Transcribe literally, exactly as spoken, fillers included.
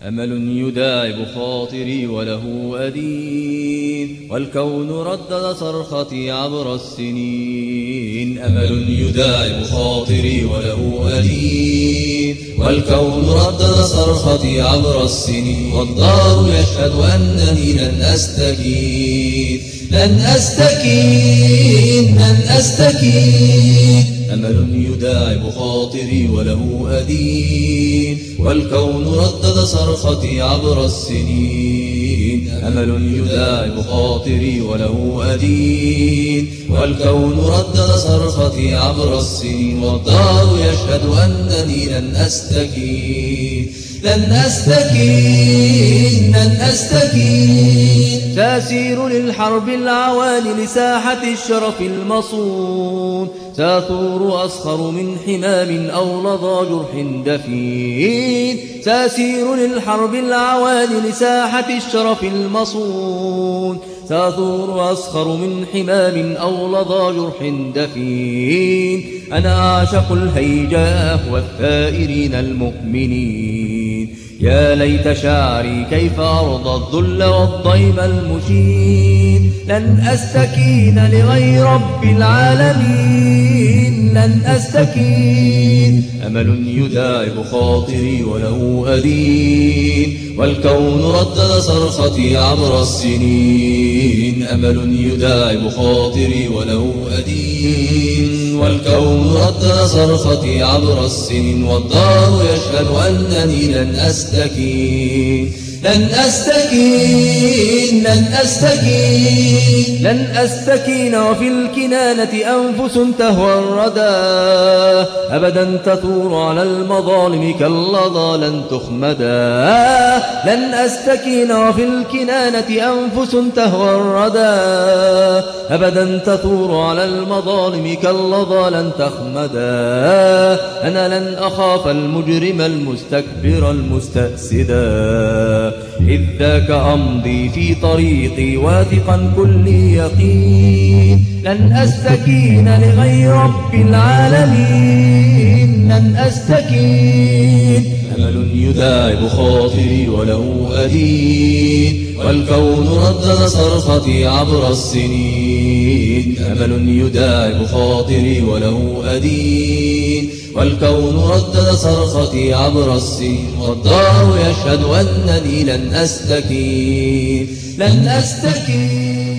أمل يداعب خاطري وله أدين، والكون ردد صرختي عبر السنين. أمل يداعب خاطري وله أدين، والكون ردد صرختي عبر السنين. والدار يشهد أنني لن أستكين، لن أستكين، لن أستكين. أمل يداعب خاطري وله أدين، والكون ردد صرختي عبر السنين. أمل يداعب خاطري وله أدين، والكون ردد صرختي عبر السنين. والدار يشهد أنني لن أستكين، لن أستكين، لن أستكين. سأسير للحرب العوالي لساحة الشرف المصون، سأثور أسخر من حمام أو لظى جرح دفين. سأسير للحرب العوالي لساحة الشرف المصون، سأثور أسخر من حمام أو لظى جرح دفين. أنا أعشق الهيجاء والثائرين المؤمنين، يا ليت شعري كيف أرضى الذل والضيم المشين. لن أستكين لغير رب العالمين، لن أستكين. أمل يداعب خاطري وله أدين، والكون ردد صرختي عبر السنين. أمل يداعب خاطري وله أدين، والكون ردد صرختي عبر السنين. والدار يشهد أنني لن أستكين، لن أستكين، لن أستكين. لن أستكين وفي الكنانة أنفس تهوى الردى، أبدا تثور على المظالم كاللظى لن تخمدا. لن أستكين وفي الكنانة أنفس تهوى الردى، أبدا تثور على المظالم كاللظى لن تخمدا. أنا لن أخاف المجرم المستكبر المستأسدا، إذ ذاك أمضي في طريقي واثقا كل يقين. لن أستكين لغير رب العالمين، لن أستكين. أمل يداعب خاطري وله أدين، والكون ردد صرختي عبر السنين. أمل يداعب خاطري وله أدين، والكون ردد صرختي عبر السنين. والدار يشهد أنني لن أستكين، لن أستكين.